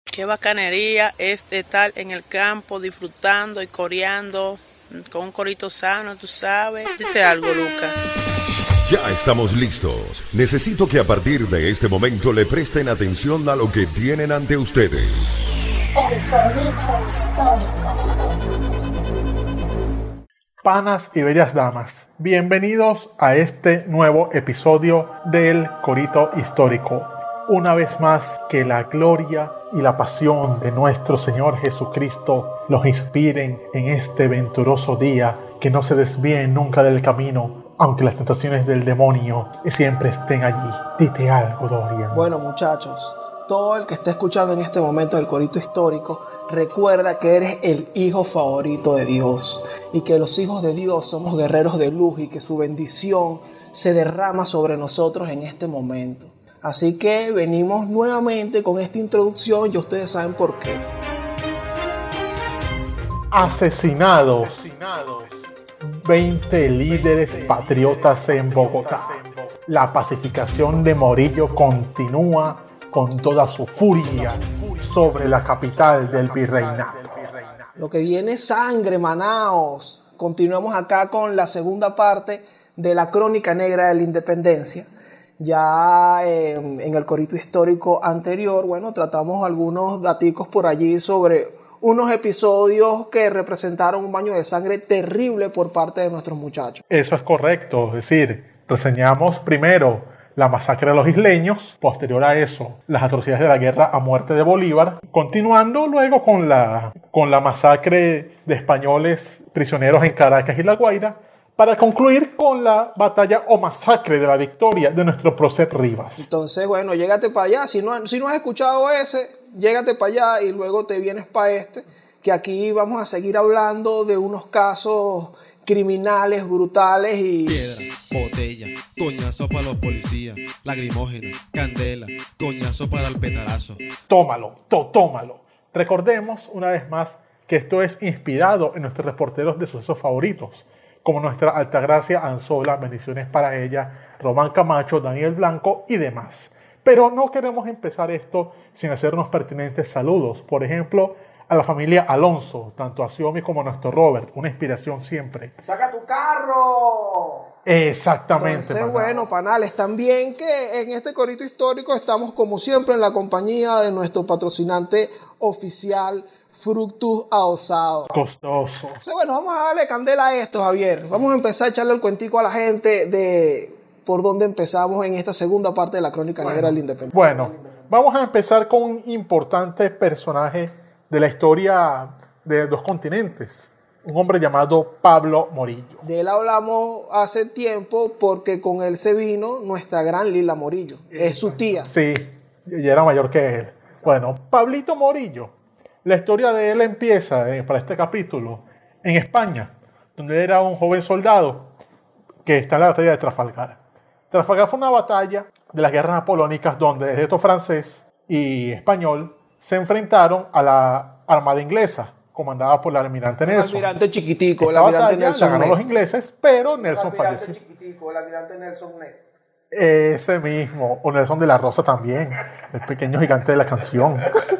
Qué bacanería es estar en el campo disfrutando y coreando con un corito sano, tú sabes. Dite algo, Lucas. Ya estamos listos. Necesito que a partir de este momento le presten atención a lo que tienen ante ustedes. El corito histórico. Panas y bellas damas, bienvenidos a este nuevo episodio del Corito Histórico. Una vez más, que la gloria y la pasión de nuestro Señor Jesucristo los inspiren en este venturoso día, que no se desvíen nunca del camino, aunque las tentaciones del demonio siempre estén allí. Dite algo, Dorian. Bueno, muchachos, todo el que esté escuchando en este momento el Corito Histórico, recuerda que eres el hijo favorito de Dios y que los hijos de Dios somos guerreros de luz y que su bendición se derrama sobre nosotros en este momento. Así que venimos nuevamente con esta introducción y ustedes saben por qué. Asesinados. 20 líderes patriotas en Bogotá. La pacificación de Morillo continúa con toda su furia sobre la capital del virreinato. Lo que viene es sangre, Manaos. Continuamos acá con la segunda parte de la crónica negra de la independencia. Ya en el corito histórico anterior, bueno, tratamos algunos daticos por allí sobre unos episodios que representaron un baño de sangre terrible por parte de nuestros muchachos. Eso es correcto, es decir, reseñamos primero la masacre de los isleños, posterior a eso, las atrocidades de la guerra a muerte de Bolívar, continuando luego con la masacre de españoles prisioneros en Caracas y La Guaira, para concluir con la batalla o masacre de la victoria de nuestro prócer Rivas. Entonces, bueno, llégate para allá. Si no has escuchado ese, llégate para allá y luego te vienes para este, que aquí vamos a seguir hablando de unos casos criminales, brutales y... Piedra, botella, coñazo para los policías, lagrimógena, candela, coñazo para el petarazo. Tómalo. Recordemos una vez más que esto es inspirado en nuestros reporteros de sucesos favoritos, como nuestra Altagracia Anzola, bendiciones para ella, Román Camacho, Daniel Blanco y demás. Pero no queremos empezar esto sin hacer unos pertinentes saludos. Por ejemplo, a la familia Alonso, tanto a Xiomi como a nuestro Robert, una inspiración siempre. ¡Saca tu carro! Exactamente. Entonces, bueno, panales, también que en este corito histórico estamos como siempre en la compañía de nuestro patrocinante oficial, Fructus Adosados. Costoso. Entonces, bueno, vamos a darle candela a esto, Javier. Vamos a empezar a echarle el cuentico a la gente de por dónde empezamos en esta segunda parte de la crónica negra de la independencia. Bueno, vamos a empezar con un importante personaje de la historia de dos continentes, un hombre llamado Pablo Morillo. De él hablamos hace tiempo porque con él se vino nuestra gran Lila Morillo. Es su tía. Sí, ella era mayor que él. Bueno, Pablito Morillo, la historia de él empieza para este capítulo en España, donde era un joven soldado que está en la batalla de Trafalgar. Trafalgar fue una batalla de las guerras napoleónicas donde el ejército francés y español se enfrentaron a la armada inglesa, comandada por el almirante Nelson. El almirante chiquitico, el Esta almirante batalla Nelson la ganó Ney. los ingleses, pero Nelson falleció. El almirante chiquitico, el almirante Nelson Ney. Ese mismo, o Nelson de la Rosa también, el pequeño gigante de la canción.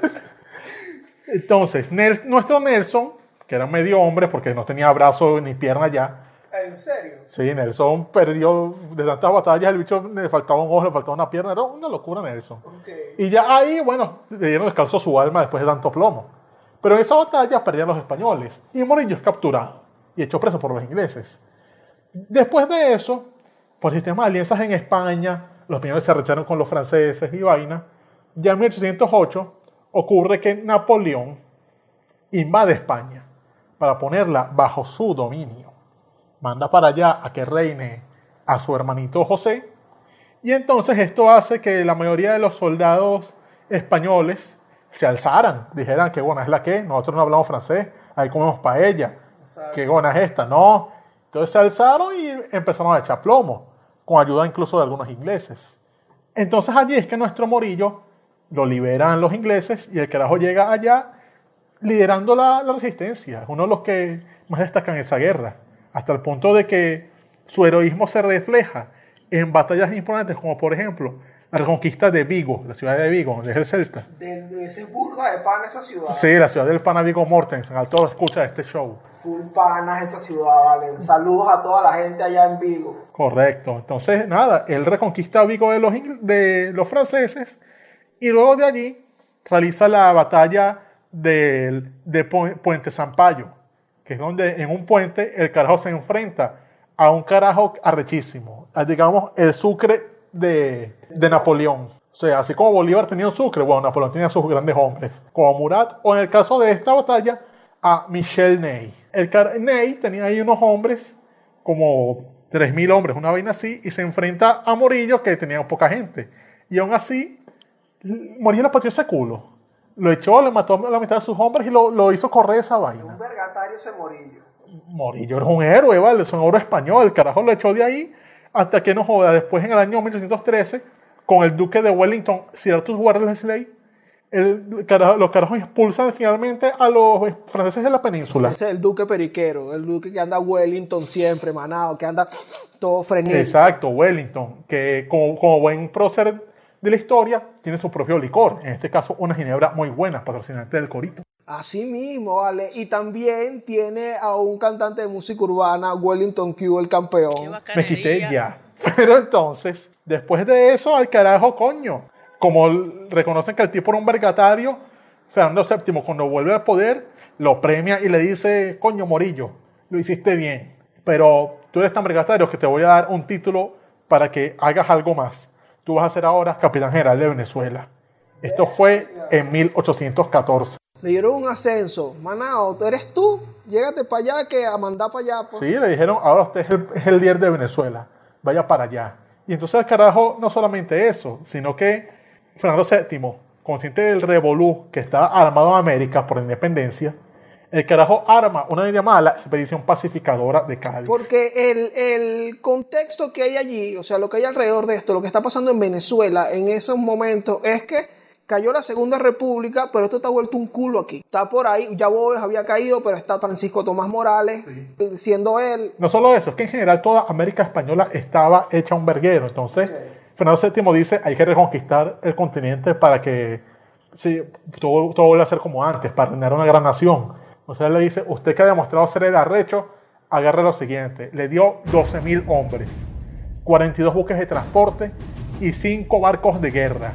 Entonces, nuestro Nelson, que era medio hombre porque no tenía brazo ni pierna ya. ¿En serio? Sí, Nelson perdió de tantas batallas, el bicho le faltaba un ojo, le faltaba una pierna, era una locura Nelson. Okay. Y ya ahí, bueno, le dieron descanso a su alma después de tanto plomo. Pero en esa batalla perdían los españoles y Morillo es capturado y hecho preso por los ingleses. Después de eso, por sistema de alianzas en España, los españoles se arrecharon con los franceses y vaina. Ya en 1808 ocurre que Napoleón invade España para ponerla bajo su dominio. Manda para allá a que reine a su hermanito José. Y entonces esto hace que la mayoría de los soldados españoles se alzaran. Dijeran que buena es la que, nosotros no hablamos francés, ahí comemos paella. Qué buena es esta, no. Entonces se alzaron y empezaron a echar plomo, con ayuda incluso de algunos ingleses. Entonces allí es que nuestro Morillo lo liberan los ingleses y el carajo llega allá liderando la resistencia. Es uno de los que más destacan en esa guerra, hasta el punto de que su heroísmo se refleja en batallas importantes como por ejemplo la reconquista de Vigo, la ciudad de Vigo, donde es el Celta. De ese burda de pana esa ciudad. Sí, la ciudad del pana Viggo Mortensen, a todos escucha este show. Full panas esa ciudad, vale. Saludos a toda la gente allá en Vigo. Correcto. Entonces, nada, él reconquista Vigo de los franceses y luego de allí realiza la batalla de Puente Sampaio, que es donde en un puente el carajo se enfrenta a un carajo arrechísimo, digamos el Sucre de Napoleón. O sea, así como Bolívar tenía un Sucre, bueno, Napoleón tenía sus grandes hombres, como Murat, o en el caso de esta batalla, a Michel Ney. Ney tenía ahí unos hombres, como 3.000 hombres, una vaina así, y se enfrenta a Morillo, que tenía poca gente. Y aún así, Morillo le pateó ese culo. Lo echó, le mató a la mitad de sus hombres y lo hizo correr esa vaina. Un vergatario ese Morillo. Morillo era un héroe, ¿vale? Es un héroe español. El carajo lo echó de ahí hasta que no joda. Después, en el año 1813, con el duque de Wellington, Sir Arthur Wellesley, los carajos expulsan finalmente a los franceses de la península. Ese es el duque periquero, el duque que anda Wellington siempre, manado, que anda todo frenético. Exacto, Wellington, que como buen prócer de la historia, tiene su propio licor. En este caso, una ginebra muy buena, patrocinante del Corito. Así mismo, vale. Y también tiene a un cantante de música urbana, Wellington Q, el campeón. Me quité ya. Pero entonces, después de eso, al carajo, coño. Como reconocen que el tipo era un vergatario, Fernando VII, cuando vuelve al poder, lo premia y le dice, coño, Morillo, lo hiciste bien, pero tú eres tan vergatario que te voy a dar un título para que hagas algo más. Tú vas a ser ahora capitán general de Venezuela. Esto fue en 1814. Le dieron un ascenso. Manao, ¿eres tú? Llégate para allá, que a mandar para allá. Pues. Sí, le dijeron, ahora usted es el líder de Venezuela. Vaya para allá. Y entonces el carajo, no solamente eso, sino que Fernando VII, consciente del revolú que estaba armado en América por la independencia, el carajo arma una llamada la expedición pacificadora de Cádiz. Porque el contexto que hay allí, o sea, lo que hay alrededor de esto, lo que está pasando en Venezuela en esos momentos, es que cayó la Segunda República, pero esto está vuelto un culo aquí. Está por ahí, ya Boves había caído, pero está Francisco Tomás Morales, sí, siendo él. No solo eso, es que en general toda América española estaba hecha un verguero. Entonces, Fernando VII dice, hay que reconquistar el continente para que todo vuelva a ser como antes, para reinar una gran nación. O sea, él le dice, usted que ha demostrado ser el arrecho, agarre lo siguiente. Le dio 12.000 hombres, 42 buques de transporte y 5 barcos de guerra.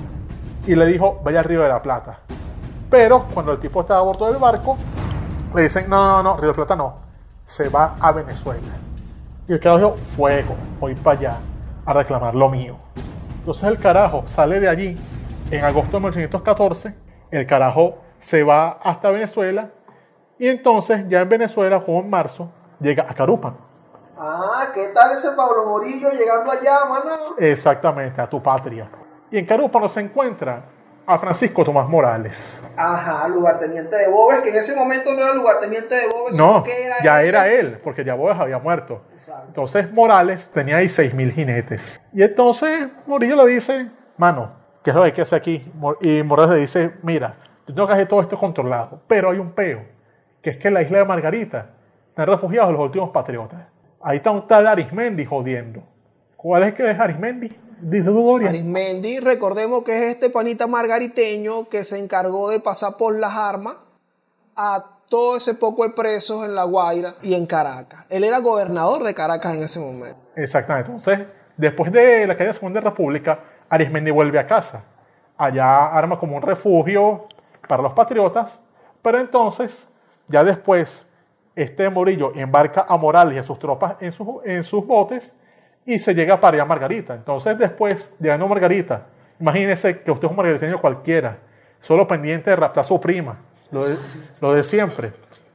Y le dijo, vaya al Río de la Plata. Pero cuando el tipo estaba a bordo del barco, le dicen, no, Río de la Plata no, se va a Venezuela. Y el carajo dijo, fuego, voy para allá a reclamar lo mío. Entonces el carajo sale de allí en agosto de 1814, el carajo se va hasta Venezuela y entonces ya en Venezuela, como en marzo, llega a Carúpano. Ah, ¿qué tal ese Pablo Morillo llegando allá, mano? Exactamente, a tu patria. Y en Carúpano se encuentra a Francisco Tomás Morales. Ajá, lugarteniente de Boves, que en ese momento no era lugarteniente de Boves, no, sino que era él, porque ya Boves había muerto. Exacto. Entonces Morales tenía ahí 6.000 jinetes. Y entonces Morillo le dice, mano, ¿qué es lo que hay que hacer aquí? Y Morales le dice, mira, yo tengo que hacer todo esto controlado, pero hay un peo, que es que en la isla de Margarita están refugiados los últimos patriotas. Ahí está un tal Arismendi jodiendo. ¿Cuál es que es Arismendi? Dice tu Doria. Arismendi, recordemos que es este panita margariteño que se encargó de pasar por las armas a todo ese poco de presos en La Guaira y en Caracas. Él era gobernador de Caracas en ese momento. Exactamente. Entonces, después de la caída de la Segunda República, Arismendi vuelve a casa. Allá arma como un refugio para los patriotas, pero entonces, ya después, Morillo embarca a Morales y a sus tropas en sus botes y se llega para allá a Margarita. Entonces después, llegando a Margarita, imagínese que usted es un margariteño cualquiera, solo pendiente de raptar a su prima, lo de siempre,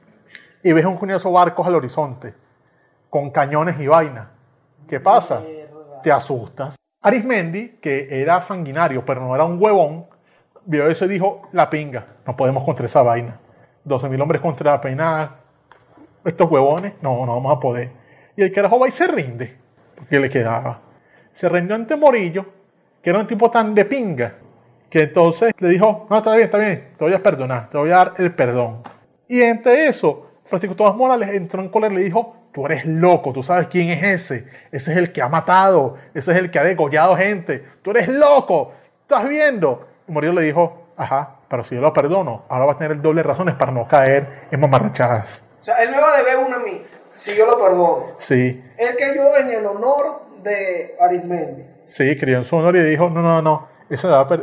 y ves un cuñado de barcos al horizonte, con cañones y vaina. ¿Qué pasa? Te asustas. Arismendi, que era sanguinario, pero no era un huevón, vio eso y dijo, la pinga, no podemos contra esa vaina. 12.000 hombres contra la peinada, estos huevones, no vamos a poder. Y el carajo va y se rinde, porque le quedaba. Se rindió ante Morillo, que era un tipo tan de pinga, que entonces le dijo, no, está bien, te voy a perdonar, te voy a dar el perdón. Y entre eso, Francisco Tomás Morales entró en cólera y le dijo, tú eres loco, tú sabes quién es ese. Ese es el que ha matado, ese es el que ha degollado gente. Tú eres loco, ¿estás viendo? Y Morillo le dijo, ajá, pero si yo lo perdono, ahora va a tener el doble de razones para no caer en mamarrachadas. O sea, él me va a deber una a mí, si yo lo perdono. Sí. Él cayó en el honor de Arismendi. Sí, creyó en su honor y dijo, no, ese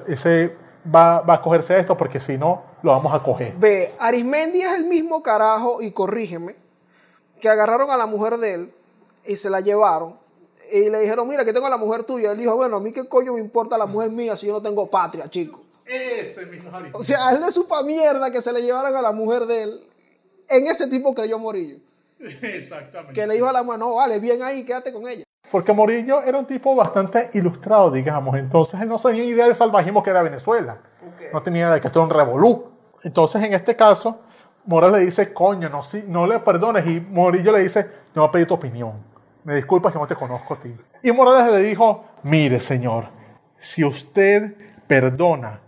va a cogerse a esto porque si no, lo vamos a coger. Ve, Arismendi es el mismo carajo, y corrígeme, que agarraron a la mujer de él y se la llevaron y le dijeron, mira, que tengo a la mujer tuya. Él dijo, bueno, a mí qué coño me importa la mujer mía si yo no tengo patria, chico. Ese mismo Arismendi. O sea, a él le supa mierda que se le llevaran a la mujer de él. En ese tipo creyó Morillo. Exactamente. Que le dijo a la mujer, no, vale, bien ahí, quédate con ella. Porque Morillo era un tipo bastante ilustrado, digamos. Entonces él no tenía idea del salvajismo que era Venezuela. Okay. No tenía idea de que esto era un revolú. Entonces en este caso, Morales le dice, coño, no le perdones. Y Morillo le dice, no voy a pedir tu opinión. Me disculpas si no te conozco a ti. Y Morales le dijo, mire señor, si usted perdona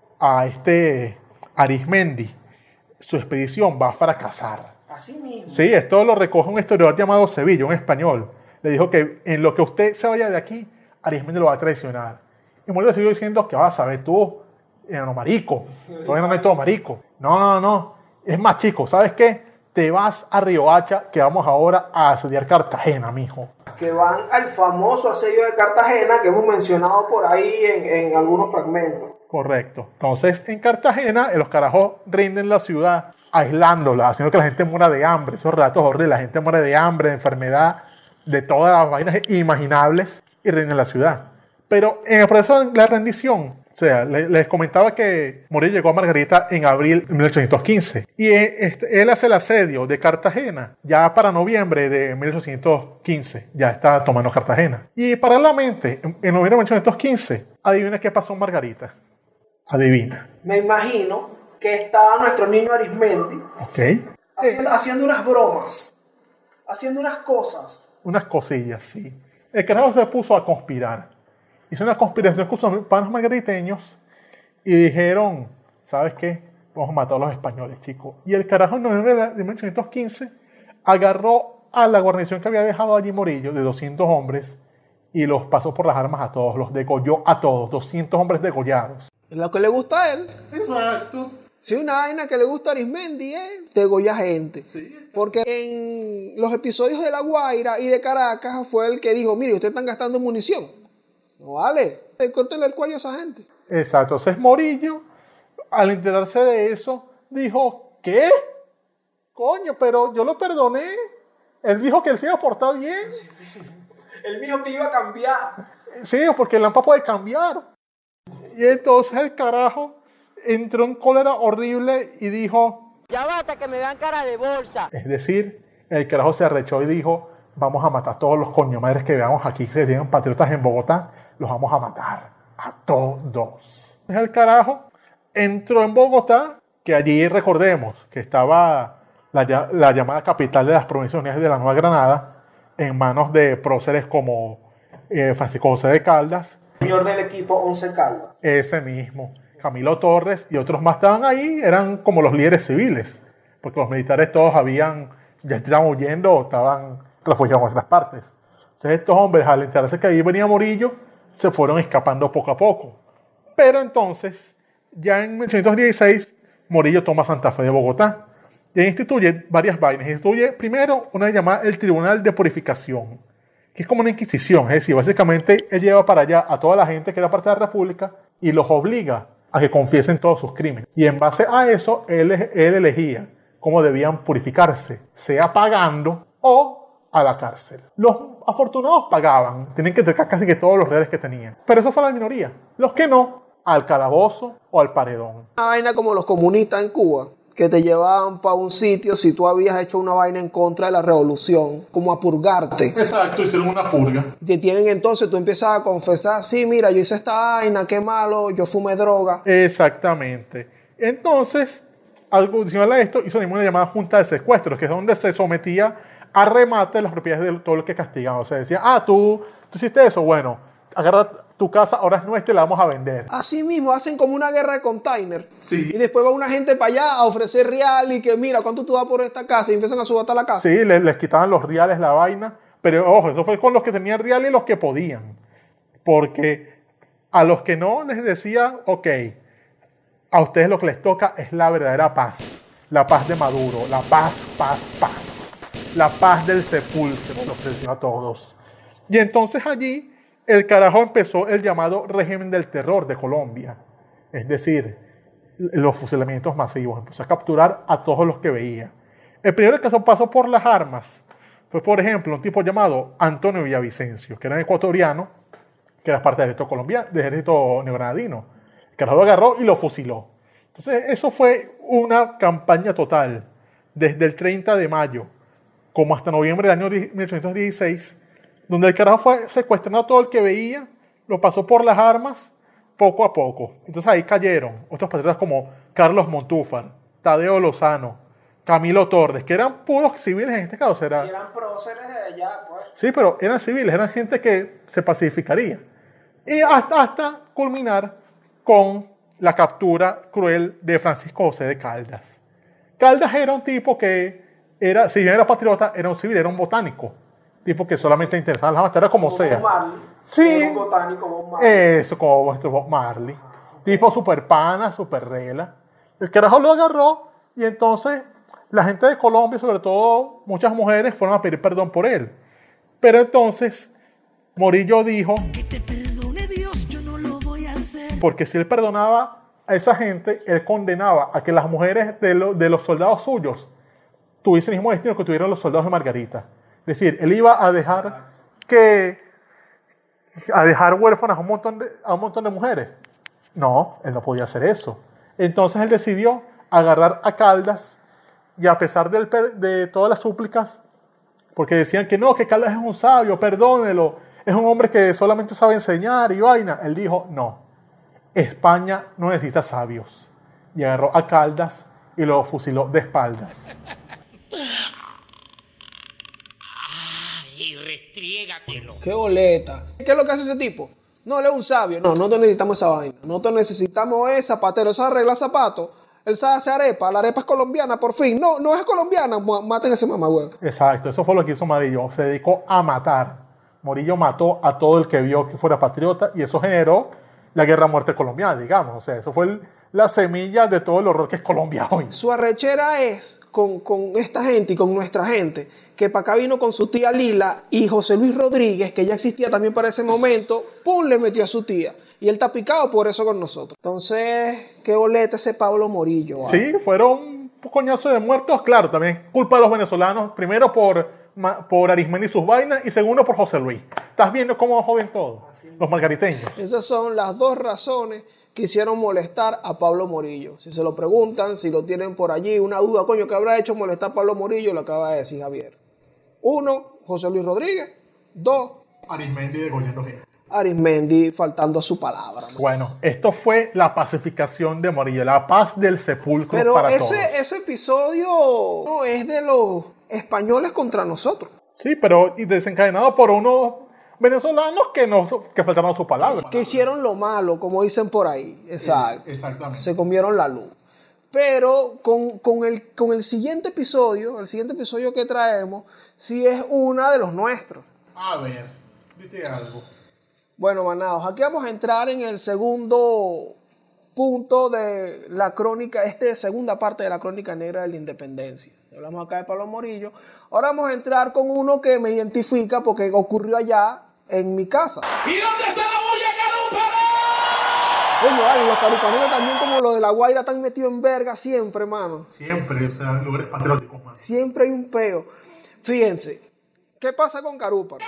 a este Arismendi, su expedición va a fracasar. Así mismo. Sí, esto lo recoge un historiador llamado Sevilla, un español. Le dijo que en lo que usted se vaya de aquí, Arismendi lo va a traicionar. Y Morillo siguió diciendo que vas a ver tú, no, marico. Todavía no me todo marico. No. Es más, chico, ¿sabes qué? Te vas a Riohacha, que vamos ahora a asediar Cartagena, mijo. Que van al famoso asedio de Cartagena que hemos mencionado por ahí en algunos fragmentos. Correcto. Entonces, en Cartagena, los carajos rinden la ciudad aislándola, haciendo que la gente muera de hambre. Esos relatos horribles. La gente muere de hambre, de enfermedad, de todas las vainas imaginables y rinden la ciudad. Pero en el proceso de la rendición, o sea, les comentaba que Morillo llegó a Margarita en abril de 1815 y él hace el asedio de Cartagena ya para noviembre de 1815, ya está tomando Cartagena. Y paralelamente, en noviembre de 1815, adivina qué pasó en Margarita. Adivina. Me imagino que estaba nuestro niño Arismendi Ok. haciendo unas bromas, haciendo unas cosas. Unas cosillas, sí. El carajo se puso a conspirar. Hizo una conspiración con sus panos margariteños y dijeron, ¿sabes qué? Vamos a matar a los españoles, chicos. Y el carajo en noviembre de 1815 agarró a la guarnición que había dejado allí Morillo, de 200 hombres, y los pasó por las armas a todos, los degolló a todos, 200 hombres degollados. Es lo que le gusta a él. Exacto. Si una vaina que le gusta a Arismendi es degollar gente. Sí. Porque en los episodios de La Guaira y de Caracas fue el que dijo, mire, ustedes están gastando munición. No vale, córtenle el cuello a esa gente. Exacto. Entonces Morillo, al enterarse de eso, dijo, ¿qué? Coño, pero yo lo perdoné. Él dijo que él se iba a portar bien. Él dijo que iba a cambiar. Sí, porque el Lampa puede cambiar. Y entonces el carajo entró en cólera horrible y dijo, ya basta que me vean cara de bolsa. es decir, el carajo se arrechó y dijo, vamos a matar a todos los coño madres que veamos aquí, que se tienen patriotas en Bogotá, los vamos a matar a todos. El carajo entró en Bogotá, que allí recordemos que estaba la llamada capital de las Provincias Unidas de la Nueva Granada, en manos de próceres como Francisco José de Caldas, Señor del equipo 11 Caldas. ese mismo, Camilo Torres y otros más estaban ahí, eran como los líderes civiles, porque los militares todos ya estaban huyendo o estaban refugiados en otras partes. Entonces estos hombres, al enterarse que ahí venía Morillo, se fueron escapando poco a poco. Pero entonces, ya en 1816, Morillo toma Santa Fe de Bogotá y ahí instituye varias vainas. Instituye primero una llamada el Tribunal de Purificación, que es como una inquisición, es decir, básicamente él lleva para allá a toda la gente que era parte de la República y los obliga a que confiesen todos sus crímenes. Y en base a eso, él elegía cómo debían purificarse, sea pagando o a la cárcel. Los afortunados pagaban, tenían que entregar casi que todos los reales que tenían. Pero eso fue la minoría. Los que no, al calabozo o al paredón. Una vaina como los comunistas en Cuba, que te llevaban para un sitio si tú habías hecho una vaina en contra de la revolución, como a purgarte. Exacto, hicieron una purga. Te tienen entonces, tú empiezas a confesar, sí, mira, yo hice esta vaina, qué malo, yo fumé droga. Exactamente. Entonces, algo adicional a esto, hizo una llamada junta de secuestros, que es donde se sometía a remate las propiedades de todo lo que castigaban. O sea, decía, tú hiciste eso, bueno, agarra tu casa ahora es nuestra y la vamos a vender. Así mismo hacen como una guerra de container. Sí. Y después va una gente para allá a ofrecer real y que mira, ¿cuánto tú das por esta casa? Y empiezan a subastar la casa. Sí, les quitaban los reales, la vaina. Pero ojo, eso fue con los que tenían real y los que podían. Porque a los que no les decía, ok, a ustedes lo que les toca es la verdadera paz. La paz de Maduro. La paz, paz, paz. La paz del sepulcro, lo ofreció a todos. Y entonces allí el carajo empezó el llamado régimen del terror de Colombia. Es decir, los fusilamientos masivos. Empezó a capturar a todos los que veía. El primer caso pasó por las armas. Fue, por ejemplo, un tipo llamado Antonio Villavicencio, que era ecuatoriano, que era parte del ejército neogranadino. El carajo lo agarró y lo fusiló. Entonces, eso fue una campaña total, desde el 30 de mayo, como hasta noviembre del año 1816, donde el carajo fue secuestrando a todo el que veía, lo pasó por las armas, poco a poco. Entonces ahí cayeron otros patriotas como Carlos Montúfar, Tadeo Lozano, Camilo Torres, que eran puros civiles en este caso. Y eran próceres de allá, pues. Sí, pero eran civiles, eran gente que se pacificaría. Y hasta culminar con la captura cruel de Francisco José de Caldas. Caldas era un tipo que era, si bien era patriota, era un civil, era un botánico. Tipo que solamente le interesaba las materias como sea. Bob Marley. Sí. Era un botánico, Bob Marley. Eso, como vuestro Bob Marley. Tipo super pana, super rela. El carajo lo agarró y entonces la gente de Colombia, sobre todo muchas mujeres, fueron a pedir perdón por él. Pero entonces Morillo dijo que te perdone Dios, yo no lo voy a hacer. Porque si él perdonaba a esa gente, él condenaba a que las mujeres de los soldados suyos tuviesen el mismo destino que tuvieron los soldados de Margarita. Es decir, él iba a dejar huérfanas a un montón de mujeres. No, él no podía hacer eso. Entonces él decidió agarrar a Caldas y a pesar de todas las súplicas, porque decían que no, que Caldas es un sabio, perdónelo, es un hombre que solamente sabe enseñar y vaina. Él dijo, no, España no necesita sabios. Y agarró a Caldas y lo fusiló de espaldas. ¡Qué boleta! ¿Qué es lo que hace ese tipo? No, él es un sabio. No, nosotros necesitamos esa vaina. Nosotros necesitamos zapatero. Él sabe arreglar zapatos. Él sabe hacer arepa. La arepa es colombiana, por fin. No, no es colombiana. Maten a ese mamagüey. Exacto, eso fue lo que hizo Morillo. Se dedicó a matar. Morillo mató a todo el que vio que fuera patriota y eso generó la guerra a muerte colombiana, digamos. O sea, eso fue la semilla de todo el horror que es Colombia hoy. Su arrechera es con esta gente y con nuestra gente, que para acá vino con su tía Lila y José Luis Rodríguez, que ya existía también para ese momento, ¡pum!, le metió a su tía. Y él está picado por eso con nosotros. Entonces, qué boleta ese Pablo Morillo. ¿Vale? Sí, fueron un coñazo de muertos, claro, también culpa de los venezolanos, primero por Arismendi y sus vainas, y segundo por José Luis. ¿Estás viendo cómo joden todos los margariteños? Esas son las dos razones que hicieron molestar a Pablo Morillo. Si se lo preguntan, si lo tienen por allí, una duda, coño, ¿qué habrá hecho molestar a Pablo Morillo? Lo acaba de decir Javier. 1, José Luis Rodríguez. 2, Arismendi degollando gente. Arismendi faltando a su palabra. ¿No? Bueno, esto fue la pacificación de Morillo, la paz del sepulcro. Pero para todos. Ese episodio no es de los españoles contra nosotros. Sí, pero desencadenado por unos venezolanos que faltaron a su palabra. Que hicieron lo malo, como dicen por ahí. Exacto. Exactamente. Se comieron la luz. Pero con el siguiente episodio, que traemos, sí es una de los nuestros. A ver, dite algo. Bueno, manados, aquí vamos a entrar en el segundo punto de la crónica, segunda parte de la crónica negra de la independencia. Hablamos acá de Pablo Morillo. Ahora vamos a entrar con uno que me identifica porque ocurrió allá en mi casa. ¿Y dónde está la bulla carúpara? Coño, vale, los carupaneros también como los de La Guaira están metidos en verga siempre, mano. Siempre, o sea, lugares patrióticos, mano. Siempre hay un peo. Fíjense, ¿qué pasa con Carúpano?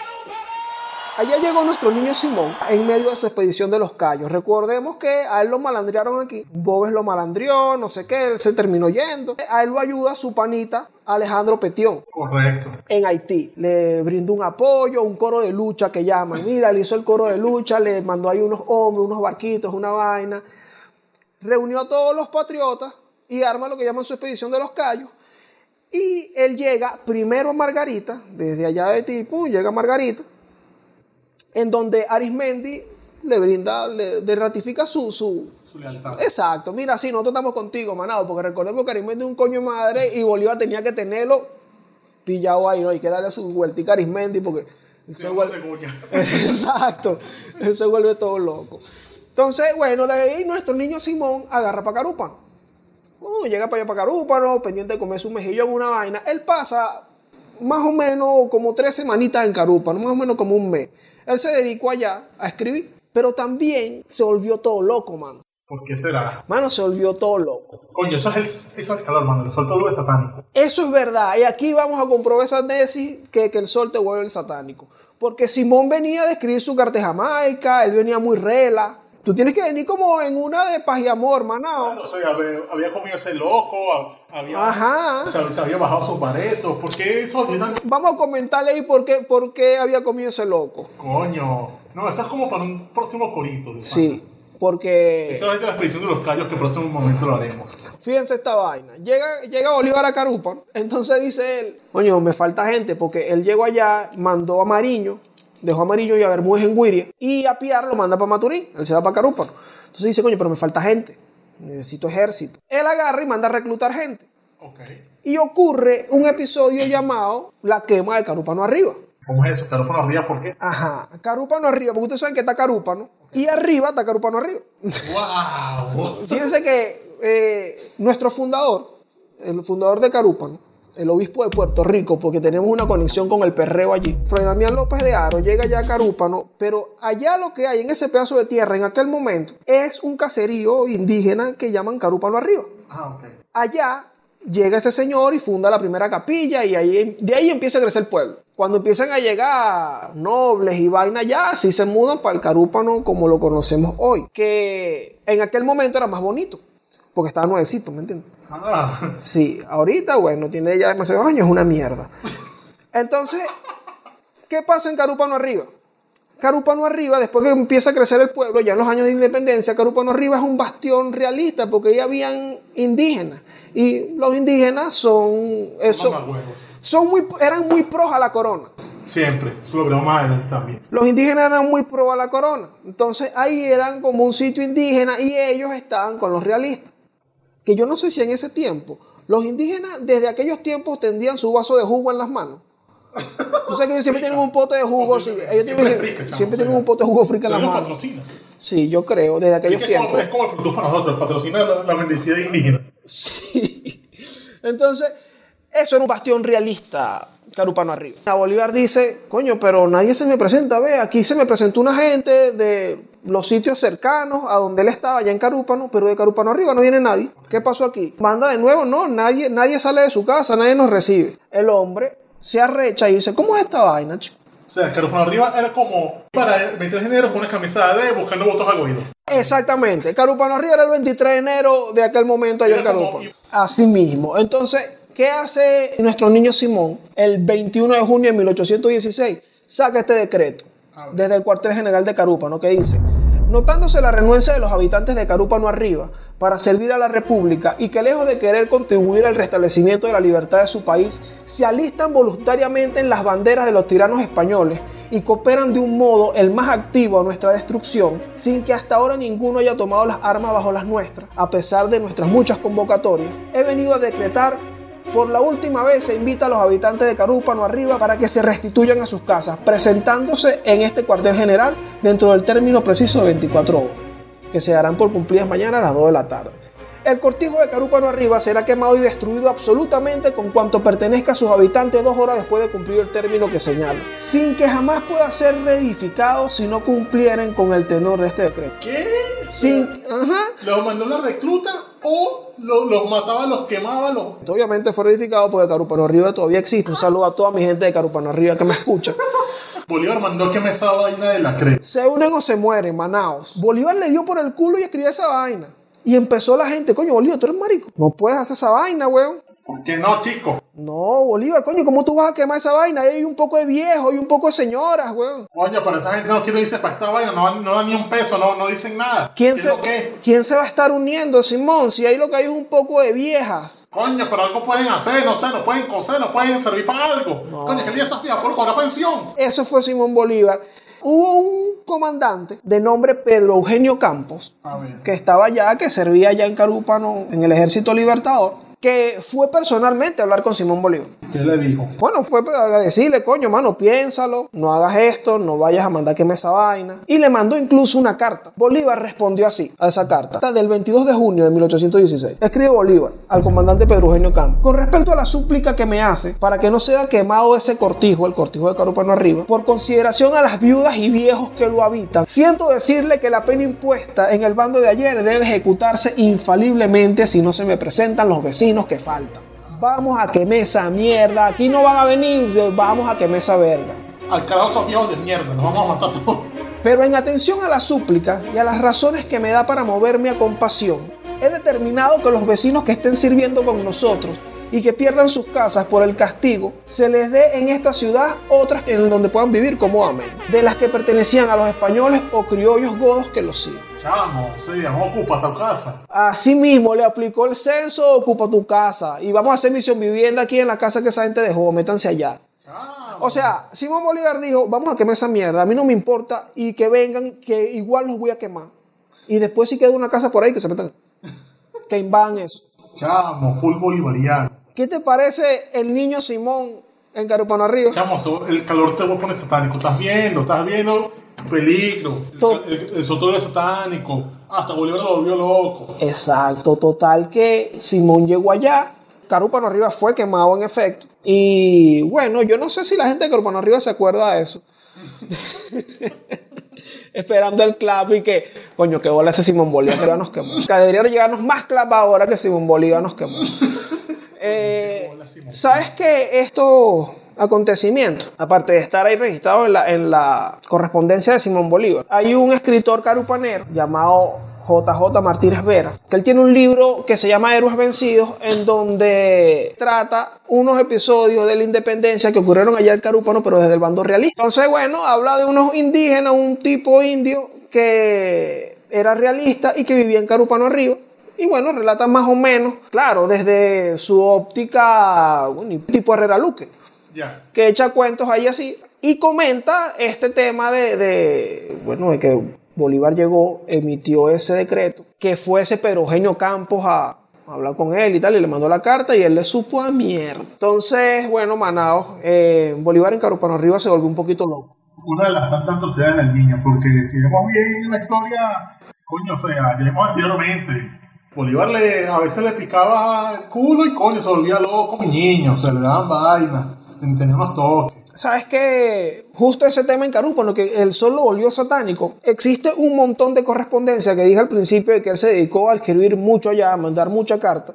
Allá llegó nuestro niño Simón en medio de su expedición de los Cayos. Recordemos que a él lo malandrearon aquí. Bobes lo malandrió, no sé qué, él se terminó yendo. A él lo ayuda su panita Alejandro Petión. Correcto. En Haití. Le brindó un apoyo, un coro de lucha que llaman. Mira, le hizo el coro de lucha, le mandó ahí unos hombres, unos barquitos, una vaina. Reunió a todos los patriotas y arma lo que llaman su expedición de los Cayos. Y él llega primero a Margarita, desde allá de Haití, llega a Margarita, en donde Arismendi le ratifica su lealtad. Exacto. Mira, sí, nosotros estamos contigo, Manao, porque recordemos que Arismendi es un coño de madre y Bolívar tenía que tenerlo pillado ahí, ¿no? Hay que darle su vueltica a Arismendi porque se vuelve... Exacto. Él se vuelve todo loco. Entonces, bueno, de ahí nuestro niño Simón agarra para Carúpano. Llega para allá para Carúpano, pendiente de comer su mejillón, una vaina. Él pasa más o menos como 3 semanitas en Carúpano, más o menos como un mes. Él se dedicó allá a escribir, pero también se volvió todo loco, mano. ¿Por qué será? Mano, se volvió todo loco. Coño, eso es calor, mano. El sol te vuelve satánico. Eso es verdad. Y aquí vamos a comprobar esa tesis que el sol te vuelve el satánico. Porque Simón venía de escribir su carta de Jamaica, él venía muy rela. Tú tienes que venir como en una de paz y amor, Manao. Claro, o sea, había comido ese loco, Ajá. Se había bajado sus baretos. ¿Por qué eso? Vamos a comentarle ahí por qué había comido ese loco. Coño. No, eso es como para un próximo corito. Sí, porque... Eso es de la expedición de los Cayos, que en próximo momento lo haremos. Fíjense esta vaina. Llega Bolívar a Carúpano. Entonces dice él, coño, me falta gente, porque él llegó allá, mandó a Mariño, dejó a Mariño y a Bermúdez en Guiria, y a Piar lo manda para Maturín. Él se va para Carúpano. Entonces dice, coño, pero me falta gente. Necesito ejército. Él agarra y manda a reclutar gente. Okay. Y ocurre un episodio llamado la quema de Carúpano Arriba. ¿Cómo es eso? ¿Carúpano Arriba por qué? Ajá, Carúpano Arriba, porque ustedes saben que está Carúpano, y arriba está Carúpano Arriba. ¡Wow! Fíjense que nuestro fundador, el fundador de Carúpano, el obispo de Puerto Rico, porque tenemos una conexión con el perreo allí, Fray Damián López de Haro, llega ya a Carúpano, pero allá lo que hay en ese pedazo de tierra en aquel momento es un caserío indígena que llaman Carúpano Arriba. Ah, ok. Allá llega ese señor y funda la primera capilla y de ahí empieza a crecer el pueblo. Cuando empiezan a llegar nobles y vainas ya, sí se mudan para el Carúpano como lo conocemos hoy, que en aquel momento era más bonito, porque estaba nuevecito, ¿me entiendes? Ah. Sí, ahorita, bueno, tiene ya demasiados años, es una mierda. Entonces, ¿qué pasa en Carúpano Arriba? Carúpano Arriba, después que empieza a crecer el pueblo, ya en los años de independencia, Carúpano Arriba es un bastión realista porque ahí habían indígenas. Y los indígenas eran muy pros a la corona. Siempre, eso lo veremos más adelante también. Los indígenas eran muy pros a la corona. Entonces ahí eran como un sitio indígena y ellos estaban con los realistas. Que yo no sé si en ese tiempo, los indígenas desde aquellos tiempos tendían su vaso de jugo en las manos. O sea que ellos siempre tienen un pote de jugo. Siempre tienen un pote de jugo frica en las manos. Patrocina. Sí, yo creo, desde aquellos tiempos. Es como el producto para nosotros, patrocina la bendecida indígena. Sí. Entonces, eso era un bastión realista, Carúpano Arriba. A Bolívar dice, coño, pero nadie se me presenta, ve, aquí se me presentó una gente de los sitios cercanos a donde él estaba, allá en Carúpano, pero de Carúpano Arriba no viene nadie. ¿Qué pasó aquí? Manda de nuevo, no, nadie sale de su casa, nadie nos recibe. El hombre se arrecha y dice, ¿cómo es esta vaina, chico? O sea, Carúpano Arriba era como para el 23 de enero con una camisa de buscando votos al Guaidó. Exactamente. Carúpano Arriba era el 23 de enero de aquel momento allá en Carúpano. Así mismo. Entonces, ¿qué hace nuestro niño Simón? El 21 de junio de 1816 saca este decreto desde el cuartel general de Carúpano que dice: notándose la renuencia de los habitantes de Carúpano Arriba para servir a la República y que lejos de querer contribuir al restablecimiento de la libertad de su país, se alistan voluntariamente en las banderas de los tiranos españoles y cooperan de un modo el más activo a nuestra destrucción, sin que hasta ahora ninguno haya tomado las armas bajo las nuestras, a pesar de nuestras muchas convocatorias, he venido a decretar: por la última vez se invita a los habitantes de Carúpano Arriba para que se restituyan a sus casas, presentándose en este cuartel general dentro del término preciso de 24 horas, que se darán por cumplidas mañana a las 2 de la tarde. El cortijo de Carúpano Arriba será quemado y destruido absolutamente con cuanto pertenezca a sus habitantes 2 horas después de cumplir el término que señala, sin que jamás pueda ser reedificado si no cumplieren con el tenor de este decreto. ¿Qué? Ajá. ¿Los mandó la recluta o los mataba, los quemaba? Obviamente fue reedificado porque Carúpano Arriba todavía existe. Un saludo a toda mi gente de Carúpano Arriba que me escucha. Bolívar mandó que me esa vaina de la CRE. Se unen o se mueren, Manaos. Bolívar le dio por el culo y escribió esa vaina. Y empezó la gente, coño, Bolívar, tú eres marico. No puedes hacer esa vaina, weón. ¿Por qué no, chico? No, Bolívar, coño, ¿cómo tú vas a quemar esa vaina? Ahí hay un poco de viejos y un poco de señoras, weón. Coño, pero esa gente no quiere irse para esta vaina, no da ni un peso, no dicen nada. ¿Quién se va a estar uniendo, Simón? Si ahí lo que hay es un poco de viejas. Coño, pero algo pueden hacer, no sé, no pueden coser, no pueden servir para algo. No. Coño, que le esas viejas por cobrar pensión. Eso fue Simón Bolívar. Hubo un comandante de nombre Pedro Eugenio Campos, que estaba allá, que servía allá en Carúpano, en el Ejército Libertador, que fue personalmente a hablar con Simón Bolívar. ¿Qué le dijo? Bueno, fue a decirle, coño, mano, piénsalo, no hagas esto, no vayas a mandar quemar esa vaina. Y le mandó incluso una carta. Bolívar respondió así a esa carta, del 22 de junio de 1816. Escribe Bolívar al comandante Pedro Eugenio Campos: con respecto a la súplica que me hace para que no sea quemado ese cortijo, el cortijo de Carúpano Arriba, por consideración a las viudas y viejos que lo habitan, siento decirle que la pena impuesta en el bando de ayer debe ejecutarse infaliblemente si no se me presentan los vecinos que faltan. Vamos a quemar esa mierda. Aquí no van a venir, vamos a quemar esa verga. Al carajo esos viejos de mierda, nos vamos a matar todos. Pero en atención a la súplica y a las razones que me da para moverme a compasión, he determinado que los vecinos que estén sirviendo con nosotros y que pierdan sus casas por el castigo, se les dé en esta ciudad otras en donde puedan vivir cómodamente, de las que pertenecían a los españoles o criollos godos que los sigan. Chamo, se llama Ocupa tu casa. Asimismo, le aplicó el censo Ocupa tu casa y vamos a hacer misión vivienda aquí en la casa que esa gente dejó, métanse allá. Chamo. O sea, Simón Bolívar dijo, vamos a quemar esa mierda, a mí no me importa y que vengan, que igual los voy a quemar. Y después si queda una casa por ahí que se metan, que invadan eso. Chamo, full bolivariano. ¿Qué te parece el niño Simón en Carúpano Arriba? Chamo, el calor te va a poner satánico. Estás viendo peligro. El sotorio satánico. Hasta Bolívar lo volvió loco. Exacto, total que Simón llegó allá. Carúpano Arriba fue quemado en efecto. Y bueno, yo no sé si la gente de Carúpano Arriba se acuerda de eso. Esperando el clap y que, coño, que bola ese Simón Bolívar que ya nos quemó. Que debería llegarnos más clap ahora que Simón Bolívar nos quemó. ¿Sabes que estos acontecimientos, aparte de estar ahí registrados en la correspondencia de Simón Bolívar, hay un escritor carupanero llamado JJ Martínez Vera, que él tiene un libro que se llama Héroes Vencidos, en donde trata unos episodios de la independencia que ocurrieron allá en Carúpano, pero desde el bando realista. Entonces, bueno, habla de unos indígenas, un tipo indio que era realista y que vivía en Carúpano Arriba. Y bueno, relata más o menos, claro, desde su óptica, bueno, tipo Herrera Luque, que echa cuentos ahí así, y comenta este tema de que Bolívar llegó, emitió ese decreto, que fue ese Pedro Eugenio Campos a hablar con él y tal, y le mandó la carta y él le supo a mierda. Entonces, bueno, Manaos, Bolívar en Carúpano Arriba se volvió un poquito loco. Una de las tantas atrocidades del niño, porque si vemos bien la historia, coño, o sea, ya vemos anteriormente. Bolívar a veces le picaba el culo y coño, se volvía loco, mi niño, se le daban vainas, tenía unos toques. ¿Sabes qué? Justo ese tema en Carúpano, que el sol lo volvió satánico, existe un montón de correspondencia que dije al principio de que él se dedicó a escribir mucho allá, a mandar mucha carta.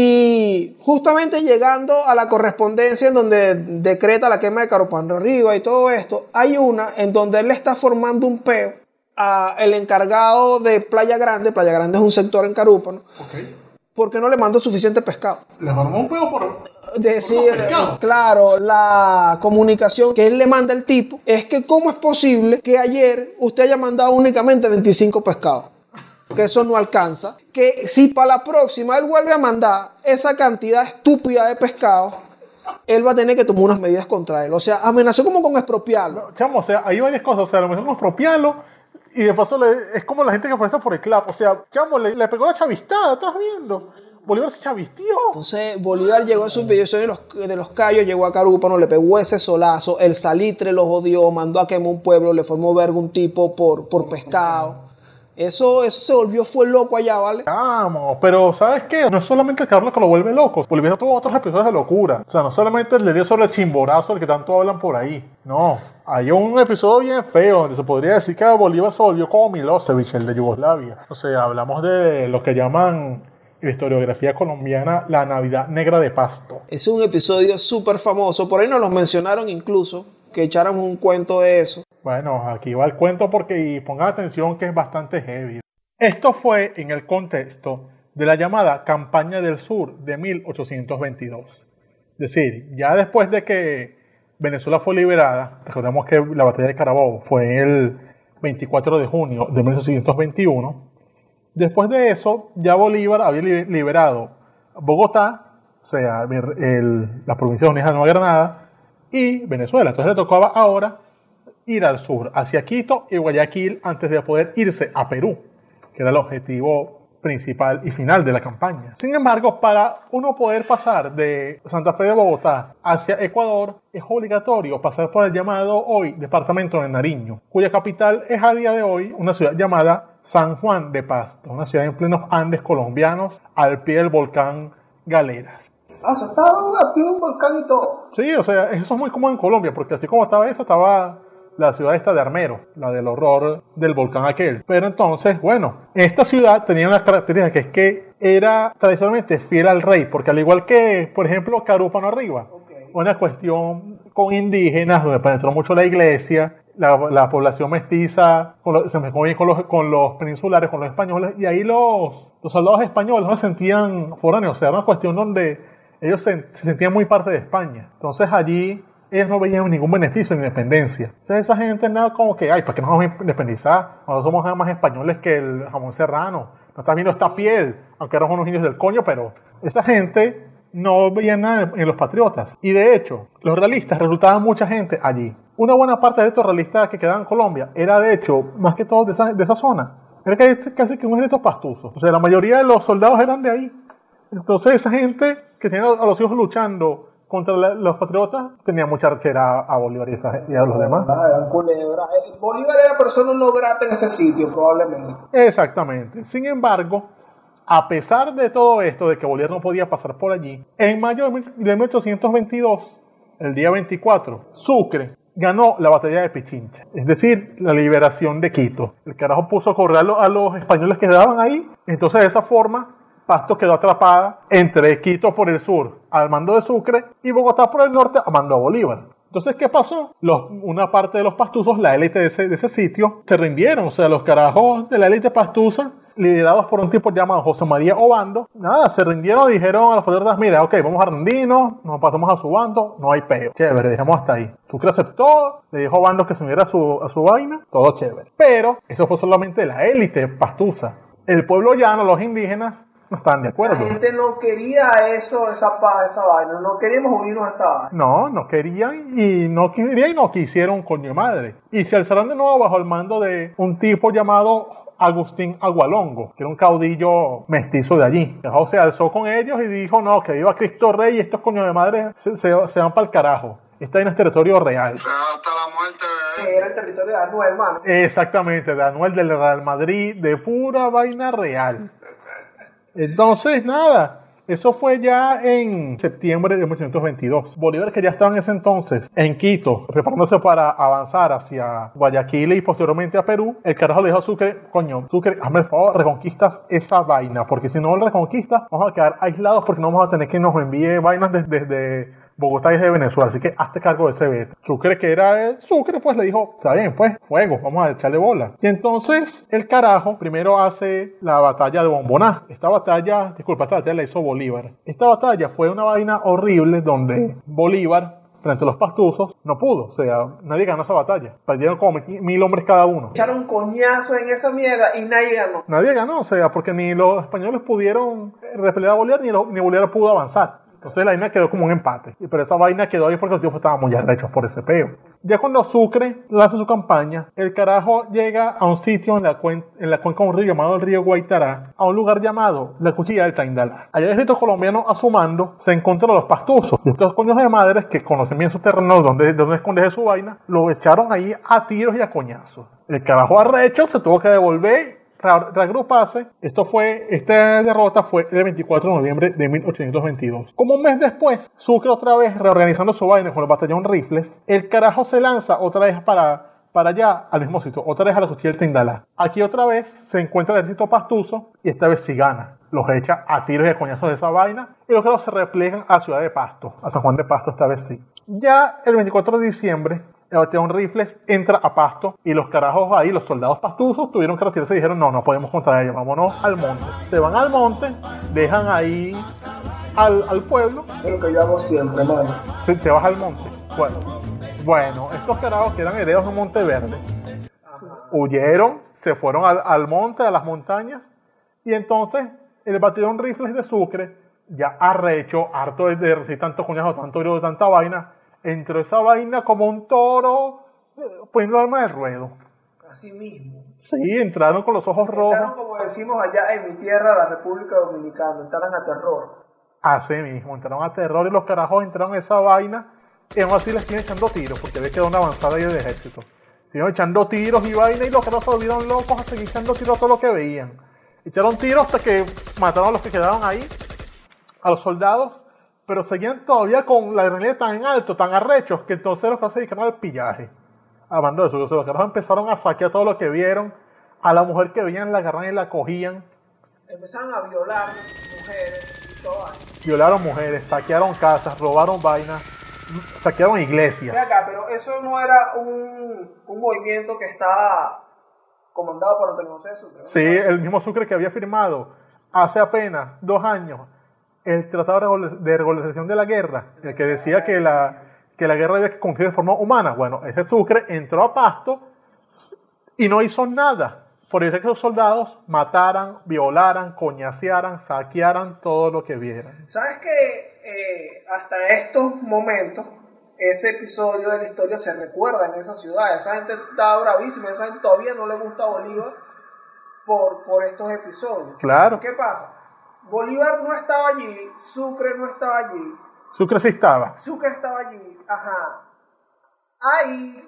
Y justamente llegando a la correspondencia en donde decreta la quema de Carúpano Arriba y todo esto, hay una en donde él le está formando un peo el encargado de Playa Grande es un sector en Carúpano, porque no le mandó suficiente pescado. Le mandó un peo por decir, claro, la comunicación que él le manda al tipo es que cómo es posible que ayer usted haya mandado únicamente 25 pescados, que eso no alcanza, que si para la próxima él vuelve a mandar esa cantidad estúpida de pescado, él va a tener que tomar unas medidas contra él. O sea, amenazó como con expropiarlo. No, chamo, o sea, hay varias cosas. O sea, a lo mejor con expropiarlo y de paso es como la gente que protesta por el clap. O sea, chamo, le pegó la chavistada, ¿estás viendo? Bolívar se chavistió. Entonces, Bolívar llegó en su expedición de los Cayos, llegó a Carúpano, le pegó ese solazo, el salitre lo jodió, mandó a quemar un pueblo, le formó verga un tipo por pescado. Eso se volvió, fue loco allá, ¿vale? Vamos, pero ¿sabes qué? No es solamente el Carlos que lo vuelve loco. Bolívar tuvo otros episodios de locura. O sea, no solamente le dio sobre el chimborazo del que tanto hablan por ahí. No, hay un episodio bien feo donde se podría decir que Bolívar se volvió como Milosevic, el de Yugoslavia. O sea, hablamos de lo que llaman en la historiografía colombiana la Navidad Negra de Pasto. Es un episodio súper famoso. Por ahí nos lo mencionaron incluso, que echáramos un cuento de eso. Bueno, aquí va el cuento porque pongan atención que es bastante heavy. Esto fue en el contexto de la llamada Campaña del Sur de 1822. Es decir, ya después de que Venezuela fue liberada, recordemos que la batalla de Carabobo fue el 24 de junio de 1821. Después de eso, ya Bolívar había liberado Bogotá, o sea, la provincia de Nueva Granada, y Venezuela. Entonces le tocaba ahora ir al sur, hacia Quito y Guayaquil, antes de poder irse a Perú, que era el objetivo principal y final de la campaña. Sin embargo, para uno poder pasar de Santa Fe de Bogotá hacia Ecuador, es obligatorio pasar por el llamado hoy Departamento de Nariño, cuya capital es a día de hoy una ciudad llamada San Juan de Pasto, una ciudad en plenos Andes colombianos, al pie del volcán Galeras. Se estaba activo un volcán y todo. Sí, o sea, eso es muy común en Colombia, porque así como estaba eso, estaba la ciudad esta de Armero, la del horror del volcán aquel. Pero entonces, bueno, esta ciudad tenía una característica, que es que era tradicionalmente fiel al rey, porque al igual que, por ejemplo, Carúpano arriba, una cuestión con indígenas, donde penetró mucho la iglesia, la población mestiza, se mezcló bien con los peninsulares, con los españoles, y ahí los soldados españoles no se sentían foráneos, o sea, era una cuestión donde ellos se sentían muy parte de España. Entonces allí ellos no veían ningún beneficio en independencia. Entonces esa gente nada como que, ¿para qué nos vamos a independizar? Nosotros somos nada más españoles que el jamón serrano. No estás viendo esta piel, aunque eran unos indios del coño, pero esa gente no veía nada en los patriotas. Y de hecho, los realistas reclutaban mucha gente allí. Una buena parte de estos realistas que quedaban en Colombia era, de hecho, más que todo de esa zona. Era casi que un ejército pastuso. O sea, la mayoría de los soldados eran de ahí. Entonces esa gente que tenía a los hijos luchando contra los patriotas tenía mucha rechera a Bolívar y a los demás. Eran culebras. Bolívar era persona no grata en ese sitio, probablemente. Exactamente. Sin embargo, a pesar de todo esto, de que Bolívar no podía pasar por allí, en mayo de 1822, el día 24, Sucre ganó la batalla de Pichincha, es decir, la liberación de Quito. El carajo puso a correr a los españoles que quedaban ahí. Entonces, de esa forma, Pasto quedó atrapada entre Quito por el sur al mando de Sucre y Bogotá por el norte a mando de Bolívar. Entonces, ¿qué pasó? Una parte de los pastusos, la élite de ese sitio, se rindieron. O sea, los carajos de la élite pastusa, liderados por un tipo llamado José María Obando, se rindieron y dijeron a los patriotas, mira, ok, vamos a rendirnos, nos pasamos a su bando, no hay peo. Chévere, dejamos hasta ahí. Sucre aceptó, le dijo a Obando que se uniera a su vaina, todo chévere. Pero eso fue solamente la élite pastusa. El pueblo llano, los indígenas, no estaban de acuerdo. La gente no quería esa vaina, no queríamos unirnos a esta vaina. No querían y no quisieron, coño de madre. Y se alzaron de nuevo bajo el mando de un tipo llamado Agustín Agualongo, que era un caudillo mestizo de allí. O se alzó con ellos y dijo, no, que viva Cristo Rey y estos coño de madre se van para el carajo. Está en el territorio real. Hasta la muerte, bebé. Era el territorio de Anuel, hermano. Exactamente, de Anuel del Real Madrid, de pura vaina real. Entonces, nada, eso fue ya en septiembre de 1822. Bolívar, que ya estaba en ese entonces en Quito, preparándose para avanzar hacia Guayaquil y posteriormente a Perú, el carajo le dijo a Sucre, coño, Sucre, hazme el favor, reconquistas esa vaina, porque si no lo reconquistas, vamos a quedar aislados porque no vamos a tener que nos envíe vainas desde Bogotá y desde Venezuela, así que hazte cargo de ese veto. Sucre, que era Sucre, pues le dijo, está bien, pues, fuego, vamos a echarle bola. Y entonces el carajo primero hace la batalla de Bomboná. Esta batalla la hizo Bolívar. Esta batalla fue una vaina horrible donde Bolívar, frente a los pastusos, no pudo. O sea, nadie ganó esa batalla. Perdieron como 1,000 hombres cada uno. Echaron coñazo en esa mierda y nadie ganó. Nadie ganó, o sea, porque ni los españoles pudieron repeler a Bolívar, ni Bolívar pudo avanzar. Entonces la vaina quedó como un empate. Pero esa vaina quedó ahí porque los tipos estaban muy arrechos por ese peo. Ya cuando Sucre lanza su campaña, el carajo llega a un sitio en la cuenca de un río llamado el río Guaitará, a un lugar llamado la Cuchilla del Taindalá. Allá el ejército colombiano, a su mando, se encontró los pastusos. Y estos coños de madres, que conocen bien su terreno, donde esconde su vaina, lo echaron ahí a tiros y a coñazos. El carajo arrecho se tuvo que devolver, reagruparse. Esta derrota fue el 24 de noviembre de 1822. Como un mes después, Sucre otra vez reorganizando su vaina con el batallón Rifles, el carajo se lanza otra vez para allá, al mismo sitio, otra vez a la Cuchilla del Taindalá. Aquí otra vez se encuentra el ejército pastuso y esta vez sí gana. Los echa a tiros y a coñazos de esa vaina y los carajos se replegan a Ciudad de Pasto, a San Juan de Pasto esta vez sí. Ya el 24 de diciembre, el batallón Rifles entra a Pasto y los carajos ahí, los soldados pastusos, tuvieron que retirarse y dijeron, no podemos contra ellos, vámonos al monte. Se van al monte, dejan ahí al pueblo. Eso es lo que yo hago siempre, mano. Te vas al monte. Bueno, estos carajos que eran herederos de Monteverde, huyeron, se fueron al monte, a las montañas, y entonces el batallón Rifles de Sucre, ya arrecho, harto de recibir tanto coñazo, tanto odio, de tanta vaina, entró esa vaina como un toro poniendo el arma del ruedo. Así mismo. Sí, entraron con los ojos rojos. Entraron, como decimos allá en mi tierra, la República Dominicana, entraron a terror. Así mismo, entraron a terror y los carajos entraron a esa vaina y aún así les siguen echando tiros porque ve que era una avanzada ahí del ejército. Siguen echando tiros y vaina y los carajos se volvieron locos a seguir echando tiros a todo lo que veían. Echaron tiros hasta que mataron a los que quedaron ahí, a los soldados, pero seguían todavía con la adrenalina tan en alto, tan arrechos, que entonces los carajos se dedicaron al pillaje. Hablando de eso, los carajos empezaron a saquear todo lo que vieron, a la mujer que veían la agarraban y la cogían. Empezaron a violar mujeres y todo. Violaron mujeres, saquearon casas, robaron vainas, saquearon iglesias. Mira acá, pero eso no era un movimiento que estaba comandado por Antonio José de Sucre, ¿no? Sí, el mismo Sucre que había firmado hace apenas 2 años el Tratado de Regularización de la Guerra, el que decía que la guerra había que concluir de forma humana. Bueno, ese Sucre entró a Pasto y no hizo nada. Por eso que los soldados mataran, violaran, coñasearan, saquearan todo lo que vieran. ¿Sabes que hasta estos momentos ese episodio de la historia se recuerda en esa ciudad? Esa gente está bravísima, esa gente todavía no le gusta a Bolívar por estos episodios. Claro. ¿Qué pasa? Bolívar no estaba allí, Sucre no estaba allí. Sucre sí estaba. Sucre estaba allí, ajá. Hay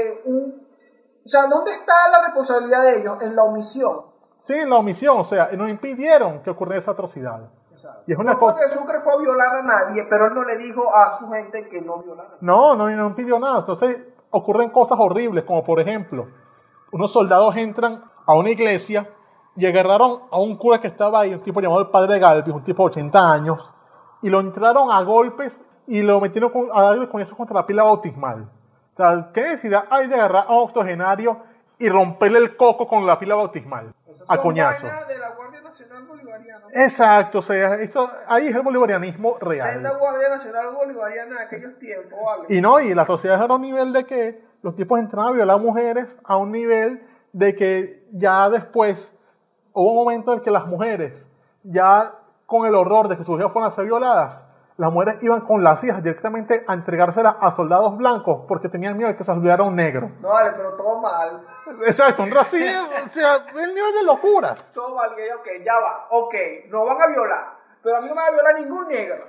o sea, ¿dónde está la responsabilidad de ellos? En la omisión. Sí, en la omisión, o sea, nos impidieron que ocurriera esa atrocidad. Exacto. Y es una no fue cosa... que Sucre fue a violar a nadie, pero él no le dijo a su gente que no violara. No impidió nada. Entonces ocurren cosas horribles, como por ejemplo, unos soldados entran a una iglesia y agarraron a un cura que estaba ahí, un tipo llamado el Padre Galvis, un tipo de 80 años, y lo entraron a golpes y lo metieron a darle con eso contra la pila bautismal. O sea, ¿qué necesidad hay de agarrar a un octogenario y romperle el coco con la pila bautismal? A coñazo. De la Guardia Nacional Bolivariana. Exacto, o sea, ahí es el bolivarianismo real. La Guardia Nacional Bolivariana de aquellos tiempos, ¿vale? Y la sociedad era a un nivel de que los tipos entraban a violar mujeres, a un nivel de que ya después hubo un momento en que las mujeres, ya con el horror de que sus hijas fueran a ser violadas, las mujeres iban con las hijas directamente a entregárselas a soldados blancos porque tenían miedo de que se olvidara un negro. No, vale, pero todo mal. Exacto, un racismo, o sea, el nivel de locura. Todo mal, que ok, ya va, ok, nos van a violar, pero a mí no me va a violar ningún negro.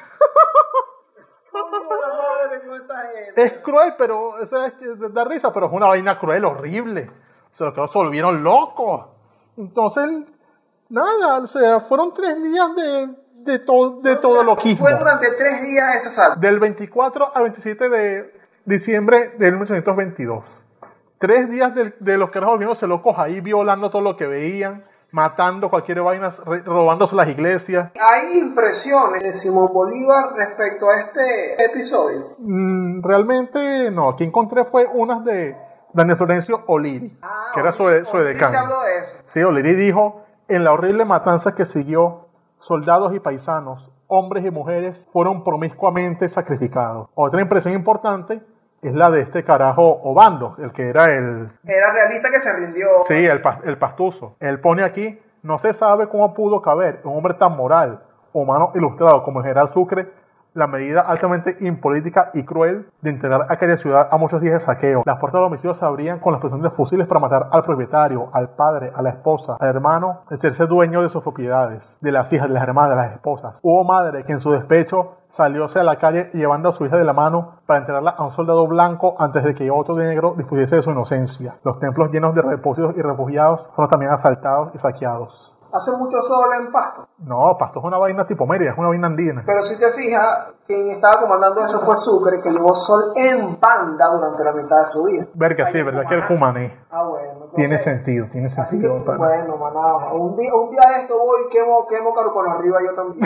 Es cruel, pero, o sea, es que da risa, pero es una vaina cruel, horrible. O sea, los que se volvieron locos. Entonces, nada, o sea, fueron 3 días de todo loquismo. Fue durante 3 días ese asalto. Del 24 al 27 de diciembre de 1822. 3 días de los carajos volviéndose locos ahí, violando todo lo que veían, matando cualquier vaina, robándose las iglesias. ¿Hay impresiones de Simón Bolívar respecto a este episodio? Realmente no. Aquí encontré fue unas de Daniel Florencio O'Leary, que era su edecán. ¿Se habló de eso? Sí, O'Leary dijo, en la horrible matanza que siguió, soldados y paisanos, hombres y mujeres, fueron promiscuamente sacrificados. Otra impresión importante es la de este carajo Obando, el que era el... Era realista que se rindió. Sí, el pastuso. Él pone aquí, no se sabe cómo pudo caber un hombre tan moral, humano, ilustrado como el general Sucre, la medida altamente impolítica y cruel de entregar a aquella ciudad a muchos días de saqueo. Las puertas del homicidio se abrían con la explosión de fusiles para matar al propietario, al padre, a la esposa, al hermano, de serse dueño de sus propiedades, de las hijas, de las hermanas, de las esposas. Hubo madre que en su despecho salió hacia la calle llevando a su hija de la mano para entregarla a un soldado blanco antes de que otro negro dispusiese de su inocencia. Los templos llenos de repósitos y refugiados fueron también asaltados y saqueados. ¿Hace mucho sol en Pasto? No, Pasto es una vaina tipo Mérida, es una vaina andina. Pero si te fijas, quien estaba comandando eso fue Sucre, que llevó sol en banda durante la mitad de su vida. Verga, sí, verdad que el Cumané. Ah, bueno. Entonces, tiene sentido. Así que, bueno, manado. Un día de esto voy y quemo Carucono arriba yo también.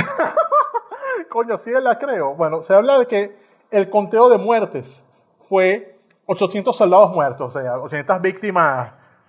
Coño, sí la creo. Bueno, se habla de que el conteo de muertes fue 800 soldados muertos, o sea, 800 víctimas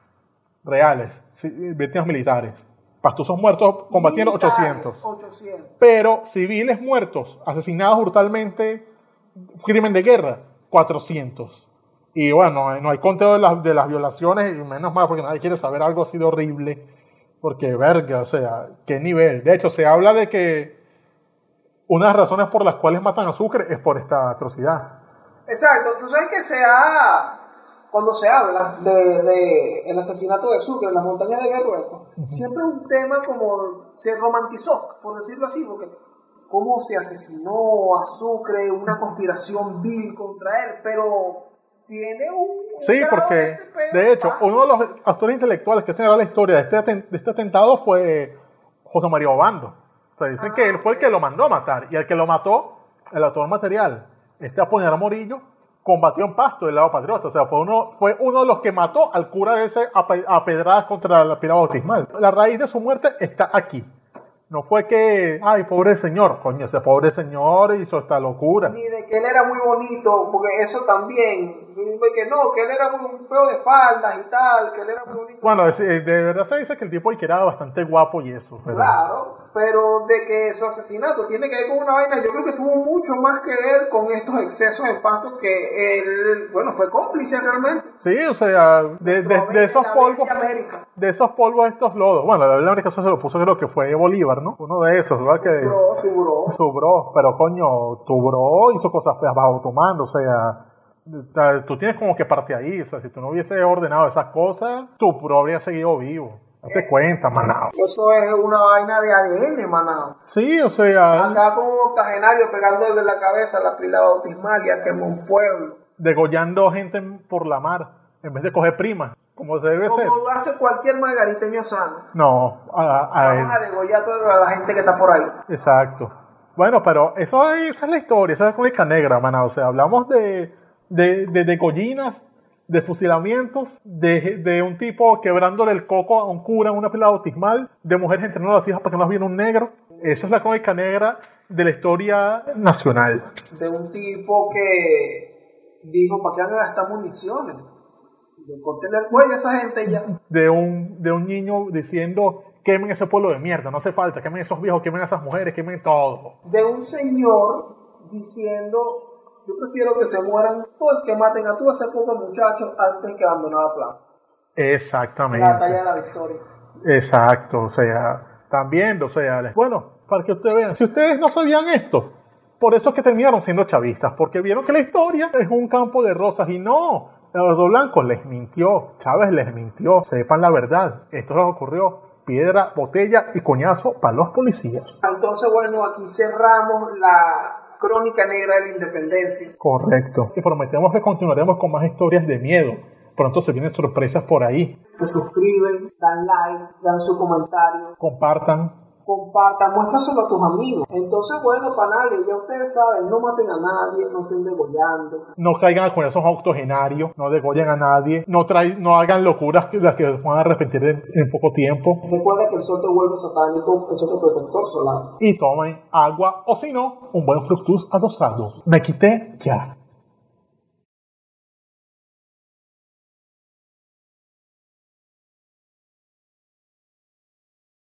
reales, víctimas militares. Pastusos muertos combatiendo 800. Pero civiles muertos, asesinados brutalmente, crimen de guerra, 400. Y bueno, no hay conteo de las violaciones, y menos mal porque nadie quiere saber algo así de horrible. Porque, verga, o sea, qué nivel. De hecho, se habla de que una de las razones por las cuales matan a Sucre es por esta atrocidad. Exacto. Tú sabes que se ha cuando se habla de el asesinato de Sucre en las montañas de Berrueco, siempre es un tema como se romantizó, por decirlo así, porque cómo se asesinó a Sucre, una conspiración vil contra él, pero tiene un sí, porque de hecho uno de los autores intelectuales que señala la historia de este atentado fue José María Obando. O sea, dicen que él fue el que lo mandó a matar, y el que lo mató, el autor material, Apollinario Morillo, combatió en Pasto del lado patriota. O sea, fue uno de los que mató al cura ese a pedradas contra la pila bautismal. La raíz de su muerte está aquí. No fue que, ay, pobre señor, coño, ese pobre señor hizo esta locura. Ni de que él era muy bonito, porque eso también, que no, que él era un peo de faldas y tal, que él era muy bonito. Bueno, de verdad se dice que el tipo era bastante guapo y eso. Pero... Claro, pero de que su asesinato tiene que ver con una vaina, yo creo que tuvo mucho más que ver con estos excesos en Pasto, que él, bueno, fue cómplice realmente. Sí, o sea, de esos polvos, estos lodos. Bueno, la Biblia América se lo puso, creo que fue Bolívar, ¿no? Uno de esos, ¿verdad? Su bro, pero coño, tu bro hizo cosas feas bajo tu mando, o sea, tú tienes como que parte ahí, o sea, si tú no hubieses ordenado esas cosas, tu bro habría seguido vivo. Date cuenta, Manao. Eso es una vaina de ADN, Manao. Sí, o sea... Acá como un octogenario pegándole la cabeza a la pila bautismal y a quemar un pueblo. Degollando gente por la mar, en vez de coger primas. Como se debe ser. Como lo hace cualquier margariteño sano. No, vamos a degollar a la gente que está por ahí. Exacto. Bueno, pero esa es la historia, esa es la crónica negra, maná. O sea, hablamos de degollinas, de fusilamientos, de un tipo quebrándole el coco a un cura en una pila bautismal, de mujeres entrenando a las hijas para que no las viera un negro. Esa es la crónica negra de la historia nacional. De un tipo que dijo, ¿para qué van a gastar municiones? De cortarle el cuello a esa gente ya. De un niño diciendo, quemen ese pueblo de mierda, no hace falta, quemen esos viejos, quemen esas mujeres, quemen todo. De un señor diciendo, yo prefiero que se mueran todos, que maten a todos esos pocos muchachos antes que abandonar la plaza. Exactamente. La batalla de la victoria. Exacto, o sea, también, o sea, bueno, para que ustedes vean, si ustedes no sabían esto, por eso es que terminaron siendo chavistas, porque vieron que la historia es un campo de rosas y no. Eduardo Blanco les mintió, Chávez les mintió, sepan la verdad, esto les ocurrió, piedra, botella y coñazo para los policías. Entonces, bueno, aquí cerramos la crónica negra de la independencia. Correcto, y prometemos que continuaremos con más historias de miedo, pronto se vienen sorpresas por ahí. Se suscriben, dan like, dan su comentario. Compartan, muéstraselo a tus amigos. Entonces, bueno, panales, ya ustedes saben, no maten a nadie, no estén degollando. No caigan con esos octogenarios, no degollen a nadie, no hagan locuras que las que se van a arrepentir en poco tiempo. Recuerda que el sol te vuelve satánico, el sol te protector solar. Y tomen agua, o si no, un buen fructus adosado. Me quité ya.